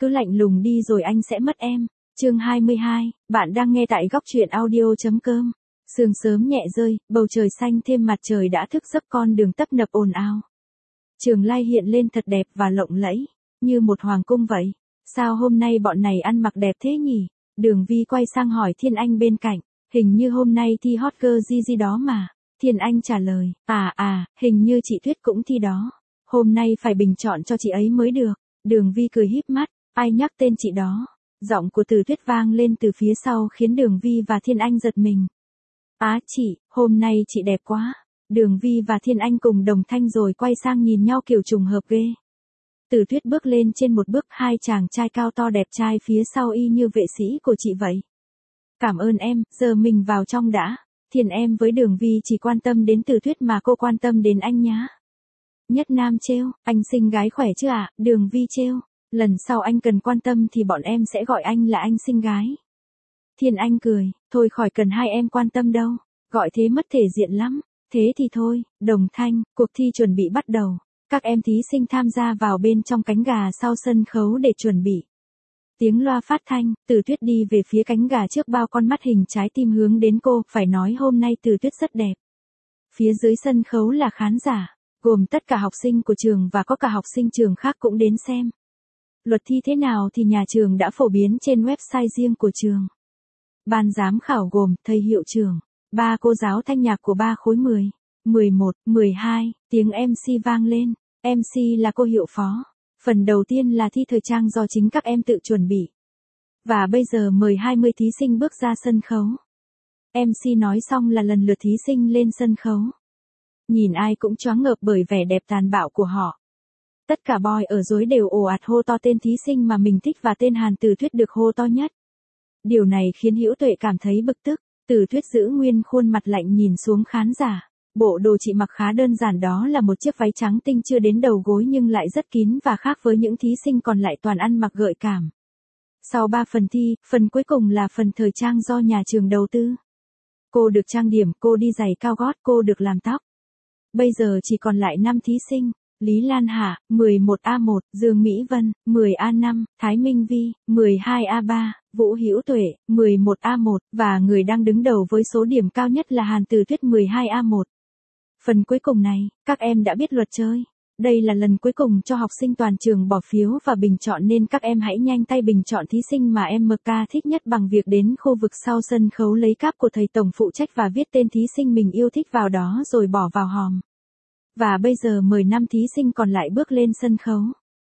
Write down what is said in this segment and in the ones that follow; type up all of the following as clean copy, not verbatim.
cứ lạnh lùng đi rồi anh sẽ mất em. Chương 22, bạn đang nghe tại góc truyện audio.com. Sương sớm nhẹ rơi, bầu trời xanh thêm mặt trời đã thức giấc, con đường tấp nập ồn ào. Trường Lai hiện lên thật đẹp và lộng lẫy, như một hoàng cung vậy. Sao hôm nay bọn này ăn mặc đẹp thế nhỉ? Đường Vi quay sang hỏi Thiên Anh bên cạnh, hình như hôm nay thi hot girl gì đó mà. Thiên Anh trả lời, hình như chị Tuyết cũng thi đó. Hôm nay phải bình chọn cho chị ấy mới được. Đường Vi cười híp mắt, ai nhắc tên chị đó? Giọng của Từ Tuyết vang lên từ phía sau khiến Đường Vi và Thiên Anh giật mình. Chị, hôm nay chị đẹp quá. Đường Vi và Thiên Anh cùng đồng thanh rồi quay sang nhìn nhau kiểu trùng hợp ghê. Từ Tuyết bước lên trên một bước, hai chàng trai cao to đẹp trai phía sau y như vệ sĩ của chị vậy. Cảm ơn em, giờ mình vào trong đã. Thiên em với Đường Vi chỉ quan tâm đến Từ Tuyết mà cô quan tâm đến anh nhá. Nhất Nam trêu, anh xinh gái khỏe chứ ạ? Đường Vi trêu, lần sau anh cần quan tâm thì bọn em sẽ gọi anh là anh xinh gái. Thiên Anh cười, thôi khỏi cần hai em quan tâm đâu, gọi thế mất thể diện lắm. Thế thì thôi. Đồng thanh, cuộc thi chuẩn bị bắt đầu. Các em thí sinh tham gia vào bên trong cánh gà sau sân khấu để chuẩn bị. Tiếng loa phát thanh, Từ Tuyết đi về phía cánh gà trước, bao con mắt hình trái tim hướng đến cô, phải nói hôm nay Từ Tuyết rất đẹp. Phía dưới sân khấu là khán giả, gồm tất cả học sinh của trường và có cả học sinh trường khác cũng đến xem. Luật thi thế nào thì nhà trường đã phổ biến trên website riêng của trường. Ban giám khảo gồm thầy hiệu trưởng, 3 cô giáo thanh nhạc của 3 khối 10, 11, 12, tiếng MC vang lên. MC là cô Hiệu Phó. Phần đầu tiên là thi thời trang do chính các em tự chuẩn bị. Và bây giờ mời 20 thí sinh bước ra sân khấu. MC nói xong là lần lượt thí sinh lên sân khấu. Nhìn ai cũng choáng ngợp bởi vẻ đẹp tàn bạo của họ. Tất cả boy ở rối đều ồ ạt hô to tên thí sinh mà mình thích và tên Hàn Từ Tuyết được hô to nhất. Điều này khiến Hữu Tuệ cảm thấy bực tức. Từ Tuyết giữ nguyên khuôn mặt lạnh nhìn xuống khán giả. Bộ đồ chị mặc khá đơn giản, đó là một chiếc váy trắng tinh chưa đến đầu gối nhưng lại rất kín và khác với những thí sinh còn lại toàn ăn mặc gợi cảm. Sau 3 phần thi, phần cuối cùng là phần thời trang do nhà trường đầu tư. Cô được trang điểm, cô đi giày cao gót, cô được làm tóc. Bây giờ chỉ còn lại 5 thí sinh. Lý Lan Hà, 11A1, Dương Mỹ Vân, 10A5, Thái Minh Vi, 12A3, Vũ Hữu Tuệ, 11A1, và người đang đứng đầu với số điểm cao nhất là Hàn Từ Tuyết 12A1. Phần cuối cùng này, các em đã biết luật chơi. Đây là lần cuối cùng cho học sinh toàn trường bỏ phiếu và bình chọn nên các em hãy nhanh tay bình chọn thí sinh mà em MK thích nhất bằng việc đến khu vực sau sân khấu lấy cáp của thầy tổng phụ trách và viết tên thí sinh mình yêu thích vào đó rồi bỏ vào hòm. Và bây giờ mời 5 thí sinh còn lại bước lên sân khấu.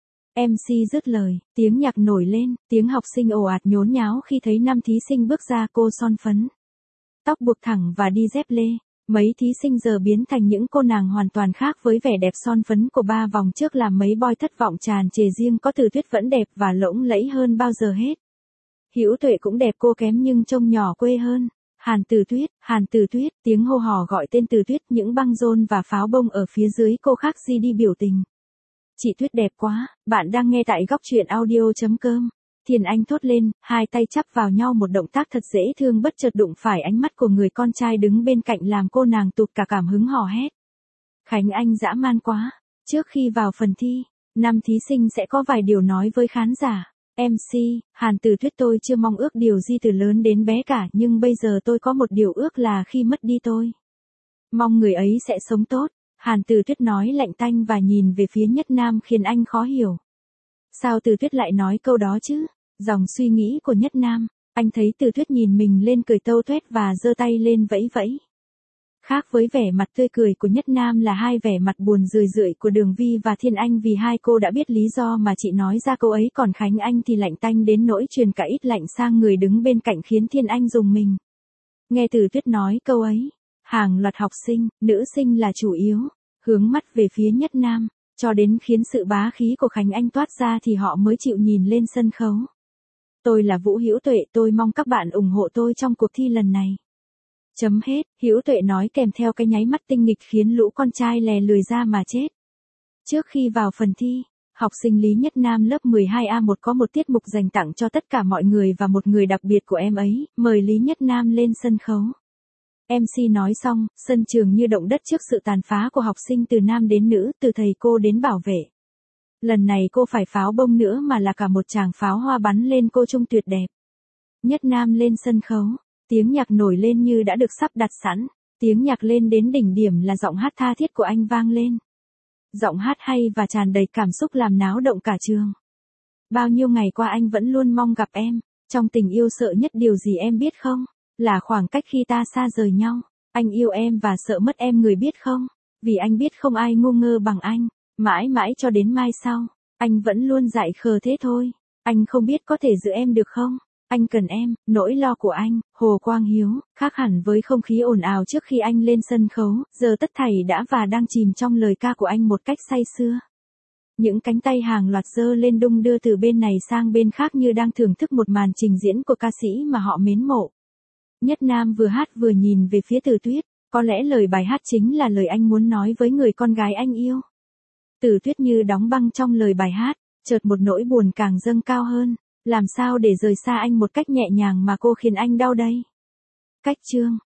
MC dứt lời, tiếng nhạc nổi lên, tiếng học sinh ồ ạt nhốn nháo khi thấy 5 thí sinh bước ra. Cô son phấn, tóc buộc thẳng và đi dép lê. Mấy thí sinh giờ biến thành những cô nàng hoàn toàn khác với vẻ đẹp son phấn của 3 vòng trước, làm mấy boy thất vọng tràn trề. Riêng có Từ Tuyết vẫn đẹp và lộng lẫy hơn bao giờ hết. Hữu Tuệ cũng đẹp, cô kém nhưng trông nhỏ quê hơn. Hàn Từ Tuyết, tiếng hô hò gọi tên Từ Tuyết, những băng rôn và pháo bông ở phía dưới cô khác gì đi biểu tình. Chị Tuyết đẹp quá. Bạn đang nghe tại góc truyện audio.com. Thiên Anh thốt lên, hai tay chắp vào nhau, một động tác thật dễ thương, bất chợt đụng phải ánh mắt của người con trai đứng bên cạnh làm cô nàng tụt cả cảm hứng hò hét. Khánh Anh dã man quá. Trước khi vào phần thi, 5 thí sinh sẽ có vài điều nói với khán giả. MC, Hàn Từ Tuyết, tôi chưa mong ước điều gì từ lớn đến bé cả, nhưng bây giờ tôi có một điều ước là khi mất đi tôi mong người ấy sẽ sống tốt. Hàn Từ Tuyết nói lạnh tanh và nhìn về phía Nhất Nam khiến anh khó hiểu. Sao Từ Tuyết lại nói câu đó chứ? Dòng suy nghĩ của Nhất Nam, anh thấy Từ Tuyết nhìn mình lên cười tâu tuét và giơ tay lên vẫy vẫy. Khác với vẻ mặt tươi cười của Nhất Nam là hai vẻ mặt buồn rười rượi của Đường Vi và Thiên Anh, vì hai cô đã biết lý do mà chị nói ra câu ấy, còn Khánh Anh thì lạnh tanh đến nỗi truyền cả ít lạnh sang người đứng bên cạnh khiến Thiên Anh rùng mình. Nghe Từ Tuyết nói câu ấy, hàng loạt học sinh, nữ sinh là chủ yếu, hướng mắt về phía Nhất Nam, cho đến khiến sự bá khí của Khánh Anh toát ra thì họ mới chịu nhìn lên sân khấu. Tôi là Vũ Hữu Tuệ, tôi mong các bạn ủng hộ tôi trong cuộc thi lần này. Chấm hết, Hữu Tuệ nói kèm theo cái nháy mắt tinh nghịch khiến lũ con trai lè lười ra mà chết. Trước khi vào phần thi, học sinh Lý Nhất Nam lớp 12A1 có một tiết mục dành tặng cho tất cả mọi người và một người đặc biệt của em ấy, mời Lý Nhất Nam lên sân khấu. MC nói xong, sân trường như động đất trước sự tàn phá của học sinh từ nam đến nữ, từ thầy cô đến bảo vệ. Lần này cô phải pháo bông nữa mà là cả một tràng pháo hoa bắn lên cô trông tuyệt đẹp. Nhất Nam lên sân khấu, tiếng nhạc nổi lên như đã được sắp đặt sẵn, tiếng nhạc lên đến đỉnh điểm là giọng hát tha thiết của anh vang lên. Giọng hát hay và tràn đầy cảm xúc làm náo động cả trường. Bao nhiêu ngày qua anh vẫn luôn mong gặp em, trong tình yêu sợ nhất điều gì em biết không? Là khoảng cách khi ta xa rời nhau. Anh yêu em và sợ mất em người biết không? Vì anh biết không ai ngu ngơ bằng anh, mãi mãi cho đến mai sau, anh vẫn luôn dại khờ thế thôi. Anh không biết có thể giữ em được không? Anh cần em, nỗi lo của anh, Hồ Quang Hiếu, khác hẳn với không khí ồn ào trước khi anh lên sân khấu, giờ tất thảy đã và đang chìm trong lời ca của anh một cách say sưa. Những cánh tay hàng loạt giơ lên đung đưa từ bên này sang bên khác như đang thưởng thức một màn trình diễn của ca sĩ mà họ mến mộ. Nhất Nam vừa hát vừa nhìn về phía Từ Tuyết, có lẽ lời bài hát chính là lời anh muốn nói với người con gái anh yêu. Từ Tuyết như đóng băng trong lời bài hát, chợt một nỗi buồn càng dâng cao hơn, làm sao để rời xa anh một cách nhẹ nhàng mà cô khiến anh đau đây. Cách chương